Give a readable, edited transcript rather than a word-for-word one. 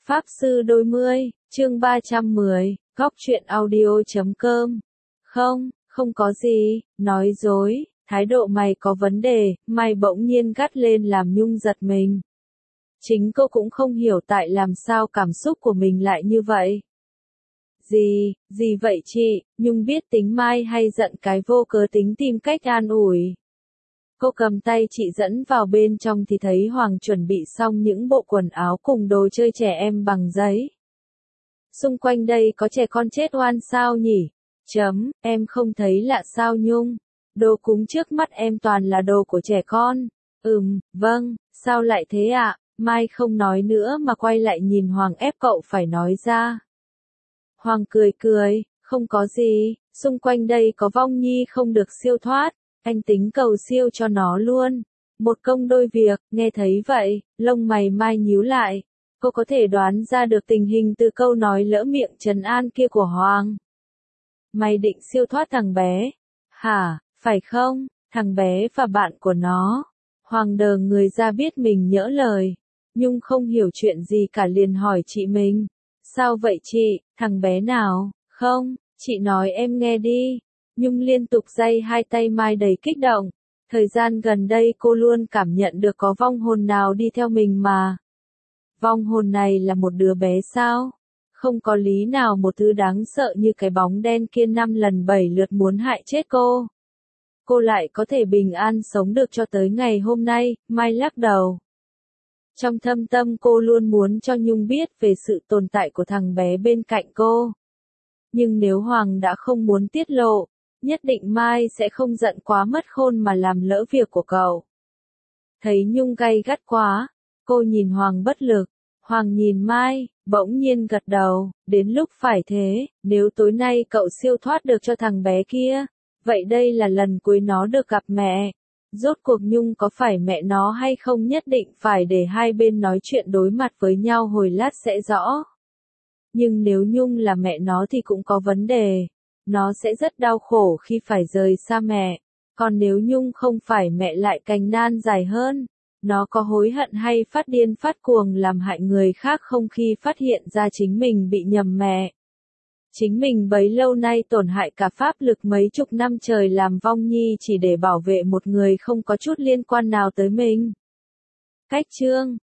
Pháp Sư Đôi Mươi, chương 310, góc truyện audio.com. Không có gì, nói dối, thái độ mày có vấn đề, Mai bỗng nhiên gắt lên làm Nhung giật mình. Chính cô cũng không hiểu tại làm sao cảm xúc của mình lại như vậy. Gì vậy chị, Nhung biết tính Mai hay giận cái vô cớ tính tìm cách an ủi. Cô cầm tay chị dẫn vào bên trong thì thấy Hoàng chuẩn bị xong những bộ quần áo cùng đồ chơi trẻ em bằng giấy. Xung quanh đây có trẻ con chết oan sao nhỉ? Em không thấy lạ sao Nhung? Đồ cúng trước mắt em toàn là đồ của trẻ con. Vâng, sao lại thế ạ? Mai không nói nữa mà quay lại nhìn Hoàng ép cậu phải nói ra. Hoàng cười, không có gì, xung quanh đây có vong nhi không được siêu thoát. Anh tính cầu siêu cho nó luôn. Một công đôi việc, nghe thấy vậy, lông mày Mai nhíu lại. Cô có thể đoán ra được tình hình từ câu nói lỡ miệng trấn an kia của Hoàng. Mày định siêu thoát thằng bé? Hả, phải không? Thằng bé và bạn của nó. Hoàng đờ người ra biết mình nhỡ lời. Nhung không hiểu chuyện gì cả liền hỏi chị mình. Sao vậy chị, thằng bé nào? Không, chị nói em nghe đi. Nhung liên tục day hai tay Mai đầy kích động. Thời gian gần đây cô luôn cảm nhận được có vong hồn nào đi theo mình mà. Vong hồn này là một đứa bé sao? Không có lý nào một thứ đáng sợ như cái bóng đen kia 5 lần 7 lượt muốn hại chết cô. Cô lại có thể bình an sống được cho tới ngày hôm nay, Mai lắc đầu. Trong thâm tâm cô luôn muốn cho Nhung biết về sự tồn tại của thằng bé bên cạnh cô. Nhưng nếu Hoàng đã không muốn tiết lộ, nhất định Mai sẽ không giận quá mất khôn mà làm lỡ việc của cậu. Thấy Nhung gay gắt quá, cô nhìn Hoàng bất lực. Hoàng nhìn Mai, bỗng nhiên gật đầu, đến lúc phải thế, nếu tối nay cậu siêu thoát được cho thằng bé kia, vậy đây là lần cuối nó được gặp mẹ. Rốt cuộc Nhung có phải mẹ nó hay không nhất định phải để hai bên nói chuyện đối mặt với nhau hồi lát sẽ rõ. Nhưng nếu Nhung là mẹ nó thì cũng có vấn đề. Nó sẽ rất đau khổ khi phải rời xa mẹ. Còn nếu Nhung không phải mẹ lại cành nan dài hơn. Nó có hối hận hay phát điên phát cuồng làm hại người khác không khi phát hiện ra chính mình bị nhầm mẹ. Chính mình bấy lâu nay tổn hại cả pháp lực mấy chục năm trời làm vong nhi chỉ để bảo vệ một người không có chút liên quan nào tới mình. Cách chương